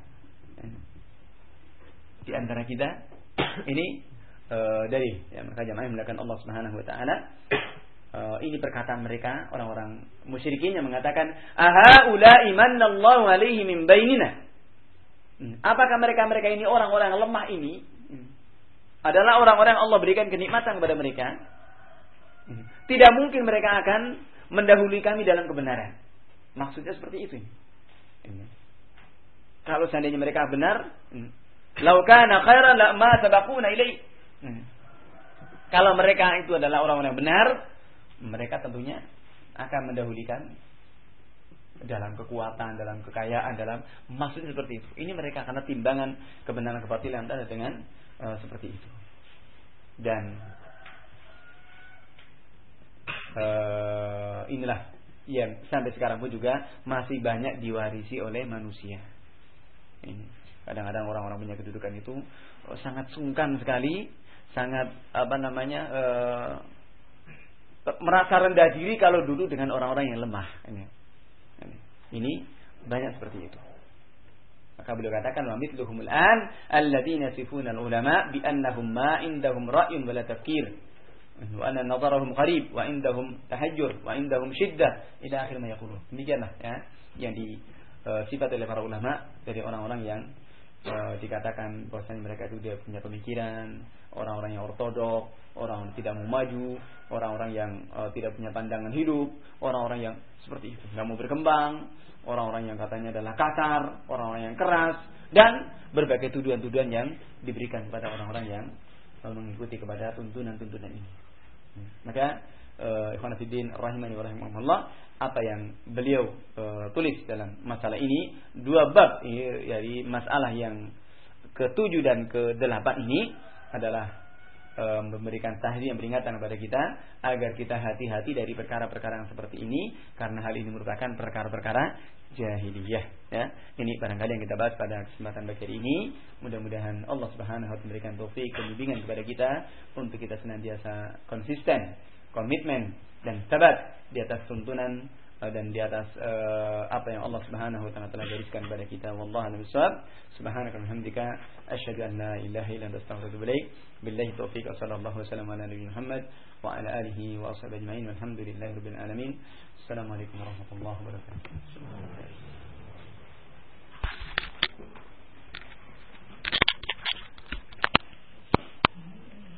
Di antara kita ini uh, dari ya, mereka jamaah yang melakukan Allah Subhanahu wa taala. Uh, ini perkataan mereka orang-orang musyrikin yang mengatakan aha ula'i manallahu 'alaihi min bainina. Hmm. Apakah mereka-mereka ini orang-orang lemah ini hmm. adalah orang-orang yang Allah berikan kenikmatan kepada mereka? Hmm. Tidak mungkin mereka akan mendahului kami dalam kebenaran. Maksudnya seperti itu. Hmm. Kalau seandainya mereka benar, hmm. Lau kana khairan la ma sabaquna ilai. Hmm. Kalau mereka itu adalah orang-orang yang benar, mereka tentunya akan mendahulikan dalam kekuatan, dalam kekayaan, dalam maksudnya seperti itu. Ini mereka karena timbangan kebenaran kebatilan ada dengan uh, seperti itu. Dan uh, inilah yang sampai sekarang pun juga masih banyak diwarisi oleh manusia. Ini. Kadang-kadang orang-orang punya kedudukan itu oh, sangat sungkan sekali, sangat apa namanya e, merasa rendah diri kalau duduk dengan orang-orang yang lemah. Ini, ini, ini banyak seperti itu. Maka beliau katakan wa mithluhumul an alladziina yasifuna al-ulama bi annahum ma indahum ra'yun wa la tafkir wa anna nadharahum qarib wa indahum tahajjur wa indahum shiddah ila akhir ma yaqulun. Demikianlah ya yang di e, sifat oleh para ulama dari orang-orang yang Uh, dikatakan bahwasanya mereka itu dia punya pemikiran, orang-orang yang ortodok, orang yang tidak mau maju, orang-orang yang uh, tidak punya pandangan hidup, orang-orang yang seperti itu, nggak mau berkembang, orang-orang yang katanya adalah kasar, orang-orang yang keras, dan berbagai tuduhan-tuduhan yang diberikan kepada orang-orang yang uh, mengikuti kepada tuntunan-tuntunan ini. Hmm. Maka uh, ikhwan fillah rahimani wa rahimakumullah, apa yang beliau uh, tulis dalam masalah ini, dua bab dari masalah yang ketujuh dan kedelapan ini adalah memberikan tahdid, peringatan kepada kita agar kita hati-hati dari perkara-perkara yang seperti ini, karena hal ini merupakan perkara-perkara jahiliyah. Ya, ini barangkali yang kita bahas pada kesempatan pagi hari ini. Mudah-mudahan Allah Subhanahu wa taala memberikan taufik dan bimbingan kepada kita untuk kita senantiasa konsisten, komitmen dan sabat di atas tuntunan dan di atas uh, apa yang Allah Subhanahu wa taala telah gariskan kepada kita. Wallahu a'lam bishawab. Subhanaka wa bihamdika asyhadu an la ilaha illa anta astaghfiruka wa atubu ilaik. Billahi taufiq wa sallallahu wasallam ala nabiyina Muhammad wa ala alihi wa ashabihi ajma'in. Walhamdulillahi rabbil alamin. Assalamualaikum warahmatullahi wabarakatuh.